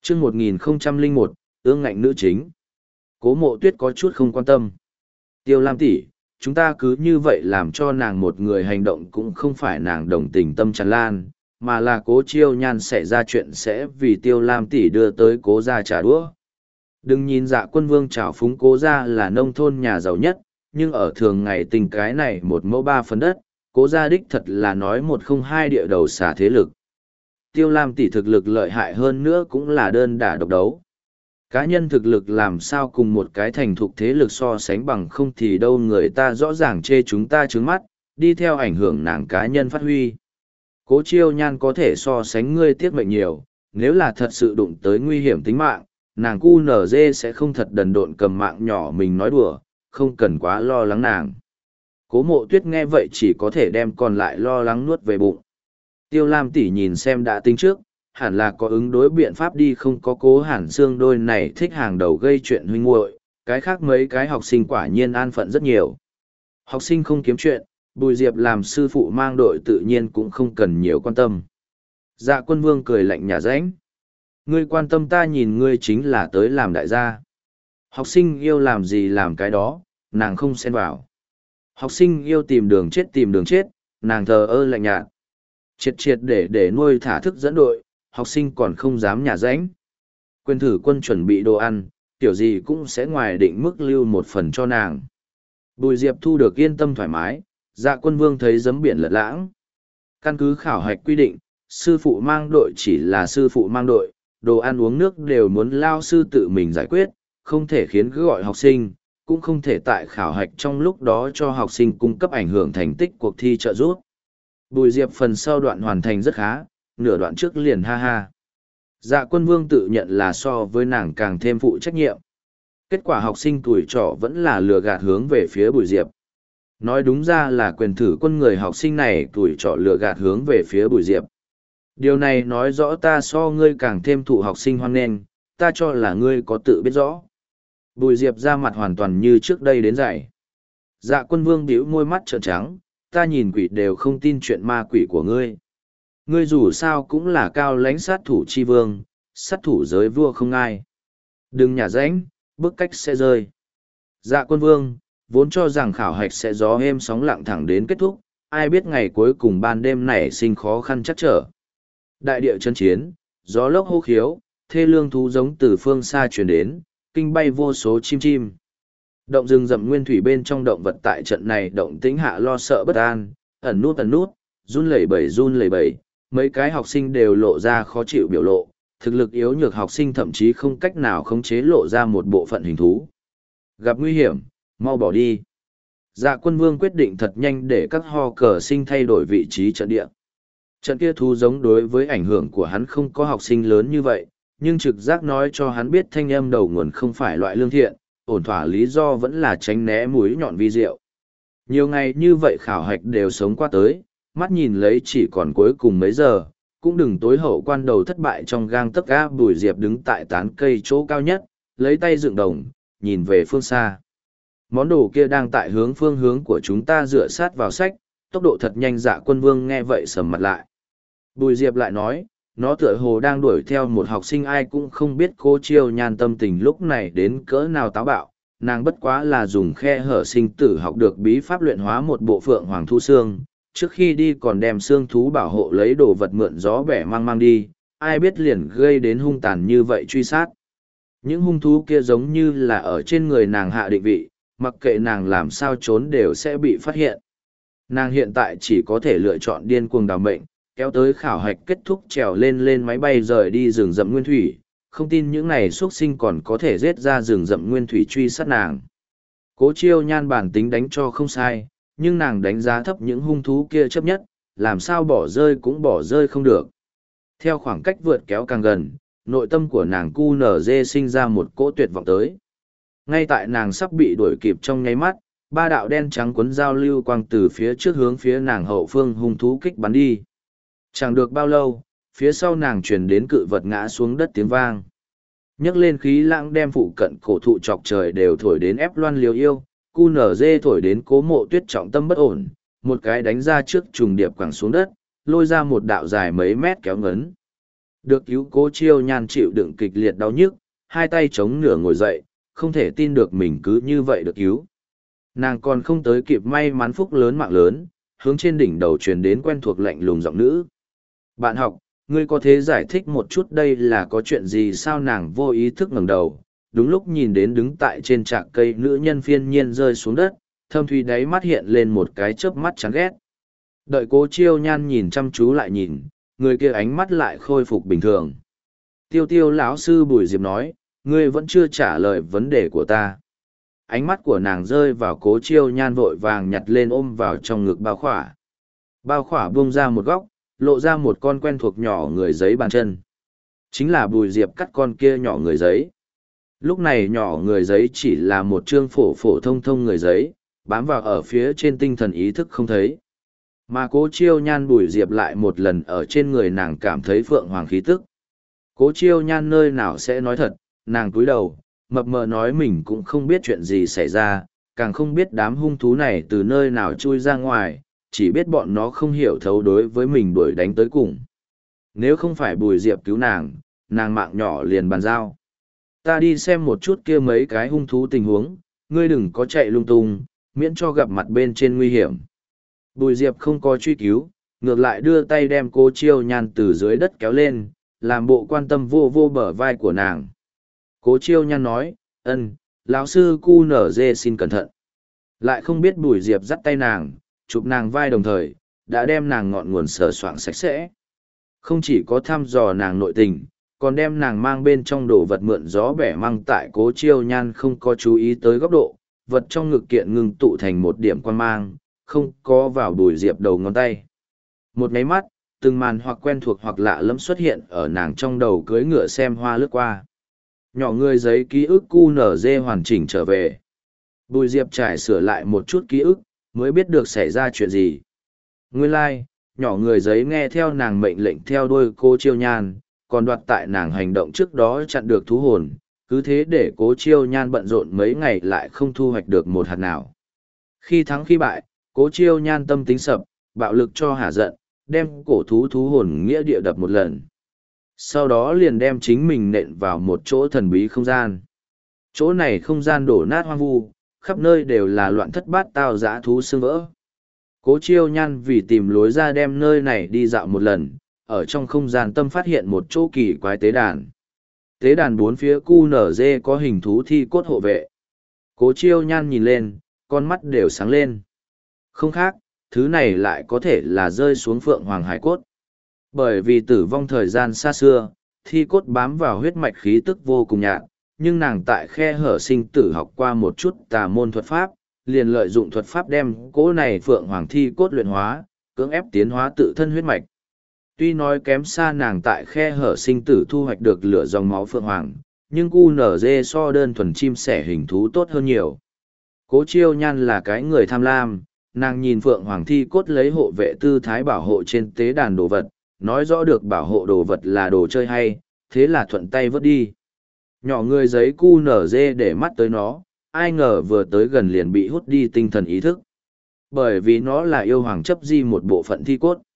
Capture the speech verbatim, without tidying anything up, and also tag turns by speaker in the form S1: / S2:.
S1: chương một nghìn không trăm lẻ một, ương ngạnh nữ chính. Cố Mộ Tuyết có chút không quan tâm. Tiêu Lam tỷ, chúng ta cứ như vậy làm cho nàng một người hành động cũng không phải nàng đồng tình tâm tràn lan, mà là Cố Chiêu Nhan xảy ra chuyện sẽ vì Tiêu Lam tỷ đưa tới Cố gia trả đũa. Đừng nhìn Dạ Quân Vương trào phúng Cố gia là nông thôn nhà giàu nhất, nhưng ở thường ngày tình cái này một mẫu ba phần đất, Cố gia đích thật là nói một không hai địa đầu xả thế lực. Tiêu Lam tỷ thực lực lợi hại hơn nữa cũng là đơn đả độc đấu. Cá nhân thực lực làm sao cùng một cái thành thục thế lực so sánh bằng không thì đâu, người ta rõ ràng chê chúng ta trướng mắt, đi theo ảnh hưởng nàng cá nhân phát huy. Cố Chiêu Nhan có thể so sánh ngươi tiếc mệnh nhiều, nếu là thật sự đụng tới nguy hiểm tính mạng, nàng cu nở dê sẽ không thật đần độn cầm mạng nhỏ mình nói đùa, không cần quá lo lắng nàng. Cố Mộ Tuyết nghe vậy chỉ có thể đem còn lại lo lắng nuốt về bụng. Tiêu Lam tỷ nhìn xem đã tính trước, hẳn là có ứng đối biện pháp đi, không có Cố Hàn Sương đôi này thích hàng đầu gây chuyện huynh muội, cái khác mấy cái học sinh quả nhiên an phận rất nhiều. Học sinh không kiếm chuyện, Bùi Diệp làm sư phụ mang đội tự nhiên cũng không cần nhiều quan tâm. Dạ Quân Vương cười lạnh nhà ránh. Ngươi quan tâm ta nhìn ngươi chính là tới làm đại gia. Học sinh yêu làm gì làm cái đó, nàng không xen vào. Học sinh yêu tìm đường chết tìm đường chết, nàng thờ ơ lạnh nhạt. Triệt triệt để để nuôi thả thức dẫn đội, học sinh còn không dám nhả ránh. Quyền thử quân chuẩn bị đồ ăn, kiểu gì cũng sẽ ngoài định mức lưu một phần cho nàng. Bùi Diệp thu được yên tâm thoải mái, Dạ Quân Vương thấy giấm biển lật lãng. Căn cứ khảo hạch quy định, sư phụ mang đội chỉ là sư phụ mang đội, đồ ăn uống nước đều muốn lao sư tự mình giải quyết, không thể khiến cứ gọi học sinh, cũng không thể tại khảo hạch trong lúc đó cho học sinh cung cấp ảnh hưởng thành tích cuộc thi trợ giúp. Bùi Diệp phần sau đoạn hoàn thành rất khá, nửa đoạn trước liền ha ha. Dạ Quân Vương tự nhận là so với nàng càng thêm phụ trách nhiệm. Kết quả học sinh tuổi trọ vẫn là lừa gạt hướng về phía Bùi Diệp. Nói đúng ra là quyền thử quân người học sinh này tuổi trọ lừa gạt hướng về phía Bùi Diệp. Điều này nói rõ ta so ngươi càng thêm thụ học sinh hoan nghênh, ta cho là ngươi có tự biết rõ. Bùi Diệp ra mặt hoàn toàn như trước đây đến dạy. Dạ Quân Vương bĩu môi mắt trợn trắng, ta nhìn quỷ đều không tin chuyện ma quỷ của ngươi. Ngươi dù sao cũng là cao lãnh sát thủ chi vương, sát thủ giới vua không ai. Đừng nhả rãnh, bức cách sẽ rơi. Dạ Quân Vương, vốn cho rằng khảo hạch sẽ gió êm sóng lặng thẳng đến kết thúc, ai biết ngày cuối cùng ban đêm nảy sinh khó khăn chắc trở. Đại địa chân chiến, gió lốc hô khiếu, thê lương thú giống từ phương xa truyền đến, kinh bay vô số chim chim. Động rừng rậm nguyên thủy bên trong động vật tại trận này động tĩnh hạ lo sợ bất an, ẩn nút ẩn nút, run lẩy bẩy run lẩy bẩy, mấy cái học sinh đều lộ ra khó chịu biểu lộ, thực lực yếu nhược học sinh thậm chí không cách nào khống chế lộ ra một bộ phận hình thú. Gặp nguy hiểm, mau bỏ đi. Dạ Quân Vương quyết định thật nhanh để các ho cờ sinh thay đổi vị trí trận địa. Trận kia thú giống đối với ảnh hưởng của hắn không có học sinh lớn như vậy, nhưng trực giác nói cho hắn biết thanh âm đầu nguồn không phải loại lương thiện, ổn thỏa lý do vẫn là tránh né mũi nhọn vi diệu. Nhiều ngày như vậy khảo hạch đều sống qua tới, mắt nhìn lấy chỉ còn cuối cùng mấy giờ, cũng đừng tối hậu quan đầu thất bại trong gang tấc ga. Bùi Diệp đứng tại tán cây chỗ cao nhất, lấy tay dựng đồng, nhìn về phương xa. Món đồ kia đang tại hướng phương hướng của chúng ta dựa sát vào sách, tốc độ thật nhanh. Dạ Quân Vương nghe vậy sầm mặt lại. Bùi Diệp lại nói, nó tựa hồ đang đuổi theo một học sinh, ai cũng không biết Cố Chiêu Nhan tâm tình lúc này đến cỡ nào táo bạo, nàng bất quá là dùng khe hở sinh tử học được bí pháp luyện hóa một bộ phượng hoàng thu xương, trước khi đi còn đem xương thú bảo hộ lấy đồ vật mượn gió bẻ mang mang đi, ai biết liền gây đến hung tàn như vậy truy sát. Những hung thú kia giống như là ở trên người nàng hạ định vị, mặc kệ nàng làm sao trốn đều sẽ bị phát hiện. Nàng hiện tại chỉ có thể lựa chọn điên cuồng đào mệnh, kéo tới khảo hạch kết thúc trèo lên lên máy bay rời đi rừng rậm nguyên thủy, không tin những này xuất sinh còn có thể giết ra rừng rậm nguyên thủy truy sát nàng. Cố Chiêu Nhan bản tính đánh cho không sai, nhưng nàng đánh giá thấp những hung thú kia chấp nhất, làm sao bỏ rơi cũng bỏ rơi không được. Theo khoảng cách vượt kéo càng gần, nội tâm của nàng cu nở dê sinh ra một cỗ tuyệt vọng tới. Ngay tại nàng sắp bị đuổi kịp trong nháy mắt, ba đạo đen trắng cuốn giao lưu quang từ phía trước hướng phía nàng hậu phương hung thú kích bắn đi. Chẳng được bao lâu, phía sau nàng truyền đến cự vật ngã xuống đất tiếng vang. Nhấc lên khí lãng đem phụ cận cổ thụ chọc trời đều thổi đến ép loan liều yêu, cu nở dê thổi đến Cố Mộ Tuyết trọng tâm bất ổn, một cái đánh ra trước trùng điệp quẳng xuống đất, lôi ra một đạo dài mấy mét kéo ngấn. Được cứu Cố Chiêu Nhan chịu đựng kịch liệt đau nhức, hai tay chống nửa ngồi dậy, không thể tin được mình cứ như vậy được cứu. Nàng còn không tới kịp may mắn phúc lớn mạng lớn, hướng trên đỉnh đầu truyền đến quen thuộc lạnh lùng giọng nữ. Bạn học, ngươi có thể giải thích một chút đây là có chuyện gì sao? Nàng vô ý thức ngẩng đầu, đúng lúc nhìn đến đứng tại trên trạc cây nữ nhân phiên nhiên rơi xuống đất, thâm thủy đáy mắt hiện lên một cái chớp mắt chán ghét. Đợi Cố Chiêu Nhan nhìn chăm chú lại nhìn, người kia ánh mắt lại khôi phục bình thường. Tiêu tiêu lão sư Bùi Diệp nói, ngươi vẫn chưa trả lời vấn đề của ta. Ánh mắt của nàng rơi vào Cố Chiêu Nhan, vội vàng nhặt lên ôm vào trong ngực bao khỏa. Bao khỏa buông ra một góc, lộ ra một con quen thuộc nhỏ người giấy bàn chân. Chính là Bùi Diệp cắt con kia nhỏ người giấy. Lúc này nhỏ người giấy chỉ là một chương phổ phổ thông thông người giấy, bám vào ở phía trên tinh thần ý thức không thấy. Mà Cố Chiêu Nhan Bùi Diệp lại một lần ở trên người nàng cảm thấy phượng hoàng khí tức. Cố Chiêu Nhan nơi nào sẽ nói thật, nàng cúi đầu, mập mờ nói mình cũng không biết chuyện gì xảy ra, càng không biết đám hung thú này từ nơi nào chui ra ngoài, chỉ biết bọn nó không hiểu thấu đối với mình đuổi đánh tới cùng. Nếu không phải Bùi Diệp cứu nàng, nàng mạng nhỏ liền bàn giao. Ta đi xem một chút kia mấy cái hung thú tình huống, ngươi đừng có chạy lung tung, miễn cho gặp mặt bên trên nguy hiểm. Bùi Diệp không có truy cứu, ngược lại đưa tay đem Cố Chiêu Nhan từ dưới đất kéo lên, làm bộ quan tâm vô vô bờ vai của nàng. Cố Chiêu Nhan nói, ân, lão sư cu nở dê xin cẩn thận. Lại không biết Bùi Diệp dắt tay nàng, chụp nàng vai đồng thời, đã đem nàng ngọn nguồn sờ soạng sạch sẽ. Không chỉ có thăm dò nàng nội tình, còn đem nàng mang bên trong đồ vật mượn gió bẻ măng. Tại Cố Chiêu Nhan không có chú ý tới góc độ, vật trong ngực kiện ngừng tụ thành một điểm quan mang, không có vào Bùi Diệp đầu ngón tay. Một nháy mắt, từng màn hoặc quen thuộc hoặc lạ lẫm xuất hiện ở nàng trong đầu, cưỡi ngựa xem hoa lướt qua. Nhỏ người giấy ký ức cu nở dê hoàn chỉnh trở về. Bùi Diệp trải sửa lại một chút ký ức, mới biết được xảy ra chuyện gì. Nguyên lai, like, nhỏ người giấy nghe theo nàng mệnh lệnh theo đuôi Cố Chiêu Nhan, còn đoạt tại nàng hành động trước đó chặn được thú hồn, cứ thế để Cố Chiêu Nhan bận rộn mấy ngày lại không thu hoạch được một hạt nào. Khi thắng khi bại, Cố Chiêu Nhan tâm tính sập, bạo lực cho hả giận, đem cổ thú thú hồn nghĩa địa đập một lần. Sau đó liền đem chính mình nện vào một chỗ thần bí không gian. Chỗ này không gian đổ nát hoang vu, khắp nơi đều là loạn thất bát tao dã thú xương vỡ. Cố Chiêu Nhan vì tìm lối ra đem nơi này đi dạo một lần, ở trong không gian tâm phát hiện một chỗ kỳ quái tế đàn. Tế đàn bốn phía cu nở dê có hình thú thi cốt hộ vệ. Cố Chiêu Nhan nhìn lên, con mắt đều sáng lên. Không khác, thứ này lại có thể là rơi xuống phượng hoàng hải cốt. Bởi vì tử vong thời gian xa xưa, thi cốt bám vào huyết mạch khí tức vô cùng nhạt, nhưng nàng tại khe hở sinh tử học qua một chút tà môn thuật pháp, liền lợi dụng thuật pháp đem cỗ này phượng hoàng thi cốt luyện hóa, cưỡng ép tiến hóa tự thân huyết mạch. Tuy nói kém xa nàng tại khe hở sinh tử thu hoạch được lửa dòng máu phượng hoàng, nhưng cu nở dê so đơn thuần chim sẻ hình thú tốt hơn nhiều. Cố Chiêu Nhan là cái người tham lam, nàng nhìn phượng hoàng thi cốt lấy hộ vệ tư thái bảo hộ trên tế đàn đồ vật, nói rõ được bảo hộ đồ vật là đồ chơi hay, thế là thuận tay vớt đi. Nhỏ người giấy cu nở dê để mắt tới nó, ai ngờ vừa tới gần liền bị hút đi tinh thần ý thức. Bởi vì nó là yêu hoàng chấp di một bộ phận thi cốt.